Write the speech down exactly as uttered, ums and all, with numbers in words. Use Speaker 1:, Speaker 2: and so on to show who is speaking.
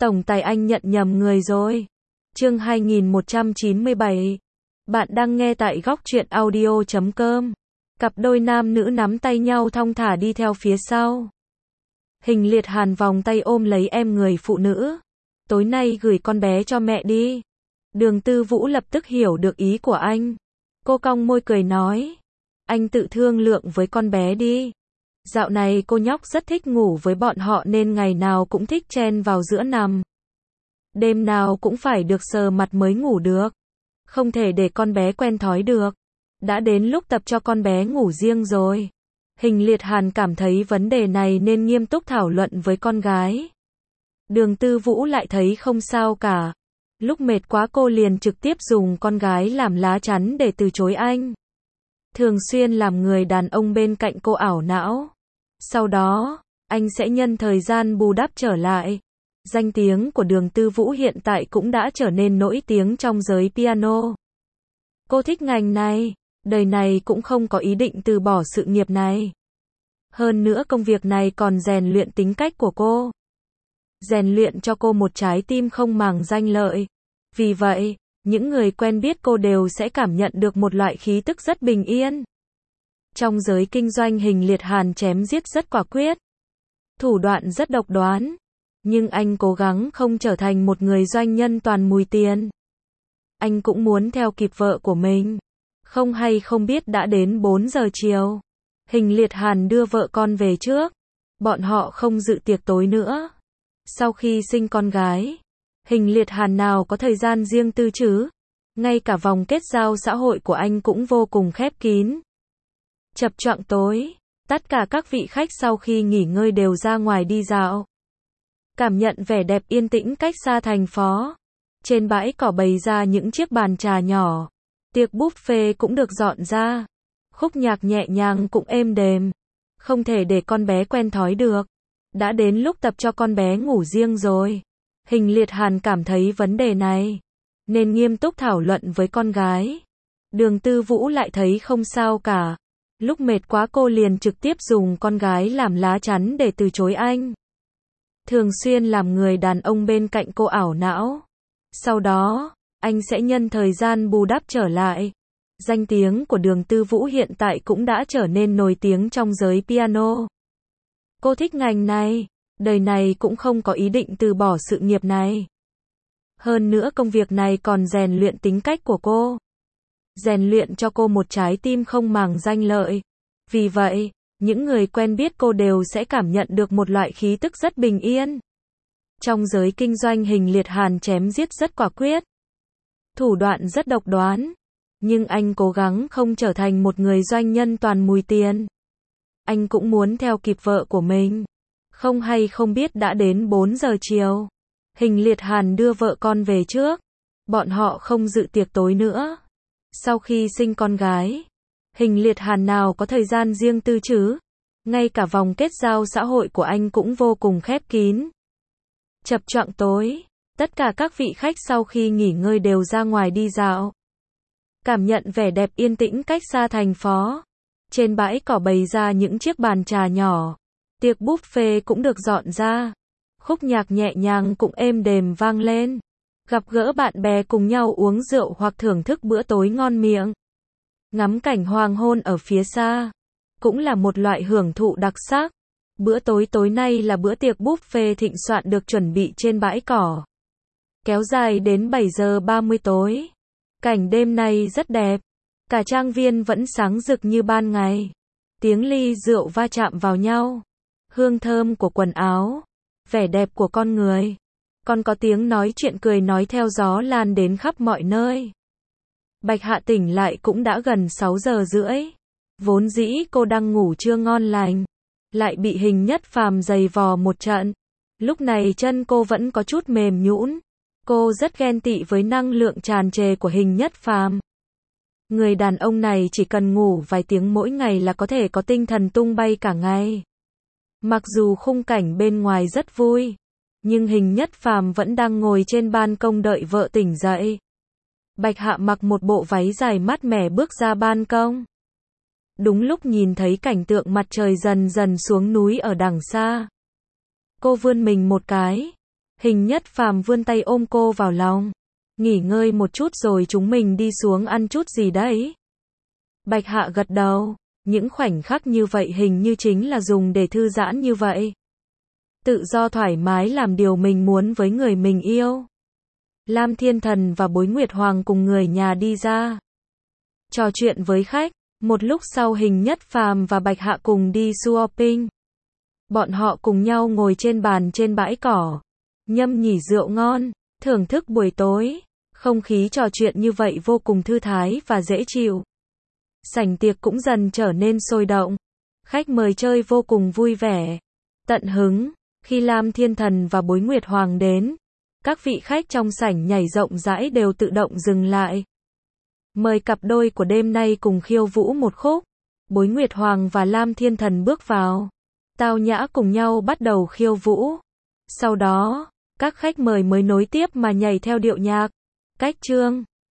Speaker 1: Tổng tài anh nhận nhầm người rồi. Chương hai nghìn một trăm chín mươi bảy. Bạn đang nghe tại góc truyện audio chấm com. Cặp đôi nam nữ nắm tay nhau thong thả đi theo phía sau. Hình Liệt Hàn vòng tay ôm lấy em người phụ nữ. Tối nay gửi con bé cho mẹ đi. Đường Tư Vũ lập tức hiểu được ý của anh. Cô cong môi cười nói. Anh tự thương lượng với con bé đi. Dạo này cô nhóc rất thích ngủ với bọn họ nên ngày nào cũng thích chen vào giữa nằm. Đêm nào cũng phải được sờ mặt mới ngủ được. Không thể để con bé quen thói được. Đã đến lúc tập cho con bé ngủ riêng rồi. Hình Liệt Hàn cảm thấy vấn đề này nên nghiêm túc thảo luận với con gái. Đường Tư Vũ lại thấy không sao cả. Lúc mệt quá cô liền trực tiếp dùng con gái làm lá chắn để từ chối anh. Thường xuyên làm người đàn ông bên cạnh cô ảo não. Sau đó, anh sẽ nhân thời gian bù đắp trở lại. Danh tiếng của Đường Tư Vũ hiện tại cũng đã trở nên nổi tiếng trong giới piano. Cô thích ngành này, đời này cũng không có ý định từ bỏ sự nghiệp này. Hơn nữa công việc này còn rèn luyện tính cách của cô. Rèn luyện cho cô một trái tim không màng danh lợi. Vì vậy, những người quen biết cô đều sẽ cảm nhận được một loại khí tức rất bình yên. Trong giới kinh doanh, Hình Liệt Hàn chém giết rất quả quyết. Thủ đoạn rất độc đoán. Nhưng anh cố gắng không trở thành một người doanh nhân toàn mùi tiền. Anh cũng muốn theo kịp vợ của mình. Không hay không biết đã đến bốn giờ chiều. Hình Liệt Hàn đưa vợ con về trước. Bọn họ không dự tiệc tối nữa. Sau khi sinh con gái, Hình Liệt Hàn nào có thời gian riêng tư chứ? Ngay cả vòng kết giao xã hội của anh cũng vô cùng khép kín. Chập choạng tối, tất cả các vị khách sau khi nghỉ ngơi đều ra ngoài đi dạo. Cảm nhận vẻ đẹp yên tĩnh cách xa thành phố. Trên bãi cỏ bày ra những chiếc bàn trà nhỏ. Tiệc buffet cũng được dọn ra. Khúc nhạc nhẹ nhàng cũng êm đềm. Không thể để con bé quen thói được. Đã đến lúc tập cho con bé ngủ riêng rồi. Hình Liệt Hàn cảm thấy vấn đề này nên nghiêm túc thảo luận với con gái. Đường Tư Vũ lại thấy không sao cả. Lúc mệt quá cô liền trực tiếp dùng con gái làm lá chắn để từ chối anh. Thường xuyên làm người đàn ông bên cạnh cô ảo não. Sau đó, anh sẽ nhân thời gian bù đắp trở lại. Danh tiếng của Đường Tư Vũ hiện tại cũng đã trở nên nổi tiếng trong giới piano. Cô thích ngành này, đời này cũng không có ý định từ bỏ sự nghiệp này. Hơn nữa công việc này còn rèn luyện tính cách của cô. Rèn luyện cho cô một trái tim không màng danh lợi. Vì vậy, những người quen biết cô đều sẽ cảm nhận được một loại khí tức rất bình yên. Trong giới kinh doanh, Hình Liệt Hàn chém giết rất quả quyết. Thủ đoạn rất độc đoán. Nhưng anh cố gắng không trở thành một người doanh nhân toàn mùi tiền. Anh cũng muốn theo kịp vợ của mình. Không hay không biết đã đến bốn giờ chiều. Hình Liệt Hàn đưa vợ con về trước. Bọn họ không dự tiệc tối nữa. Sau khi sinh con gái, Hình Liệt Hàn nào có thời gian riêng tư chứ? Ngay cả vòng kết giao xã hội của anh cũng vô cùng khép kín. Chập choạng tối, tất cả các vị khách sau khi nghỉ ngơi đều ra ngoài đi dạo. Cảm nhận vẻ đẹp yên tĩnh cách xa thành phố. Trên bãi cỏ bày ra những chiếc bàn trà nhỏ. Tiệc buffet cũng được dọn ra. Khúc nhạc nhẹ nhàng cũng êm đềm vang lên. Gặp gỡ bạn bè cùng nhau uống rượu hoặc thưởng thức bữa tối ngon miệng. Ngắm cảnh hoàng hôn ở phía xa. Cũng là một loại hưởng thụ đặc sắc. Bữa tối tối nay là bữa tiệc buffet thịnh soạn được chuẩn bị trên bãi cỏ. Kéo dài đến bảy giờ ba mươi tối. Cảnh đêm nay rất đẹp. Cả trang viên vẫn sáng rực như ban ngày. Tiếng ly rượu va chạm vào nhau. Hương thơm của quần áo. Vẻ đẹp của con người. Còn có tiếng nói chuyện cười nói theo gió lan đến khắp mọi nơi. Bạch Hạ tỉnh lại cũng đã gần sáu giờ rưỡi. Vốn dĩ cô đang ngủ chưa ngon lành. Lại bị Hình Nhất Phàm giày vò một trận. Lúc này chân cô vẫn có chút mềm nhũn. Cô rất ghen tị với năng lượng tràn trề của Hình Nhất Phàm. Người đàn ông này chỉ cần ngủ vài tiếng mỗi ngày là có thể có tinh thần tung bay cả ngày. Mặc dù khung cảnh bên ngoài rất vui, nhưng Hình Nhất Phàm vẫn đang ngồi trên ban công đợi vợ tỉnh dậy. Bạch Hạ mặc một bộ váy dài mát mẻ bước ra ban công. Đúng lúc nhìn thấy cảnh tượng mặt trời dần dần xuống núi ở đằng xa. Cô vươn mình một cái. Hình Nhất Phàm vươn tay ôm cô vào lòng. Nghỉ ngơi một chút rồi chúng mình đi xuống ăn chút gì đấy. Bạch Hạ gật đầu. Những khoảnh khắc như vậy hình như chính là dùng để thư giãn như vậy. Tự do thoải mái làm điều mình muốn với người mình yêu. Lam Thiên Thần và Bối Nguyệt Hoàng cùng người nhà đi ra. Trò chuyện với khách. Một lúc sau Hình Nhất Phàm và Bạch Hạ cùng đi shopping. Bọn họ cùng nhau ngồi trên bàn trên bãi cỏ. Nhâm nhỉ rượu ngon. Thưởng thức buổi tối. Không khí trò chuyện như vậy vô cùng thư thái và dễ chịu. Sảnh tiệc cũng dần trở nên sôi động. Khách mời chơi vô cùng vui vẻ. Tận hứng. Khi Lam Thiên Thần và Bối Nguyệt Hoàng đến, các vị khách trong sảnh nhảy rộng rãi đều tự động dừng lại. Mời cặp đôi của đêm nay cùng khiêu vũ một khúc. Bối Nguyệt Hoàng và Lam Thiên Thần bước vào. Tao nhã cùng nhau bắt đầu khiêu vũ. Sau đó, các khách mời mới nối tiếp mà nhảy theo điệu nhạc. Cách chương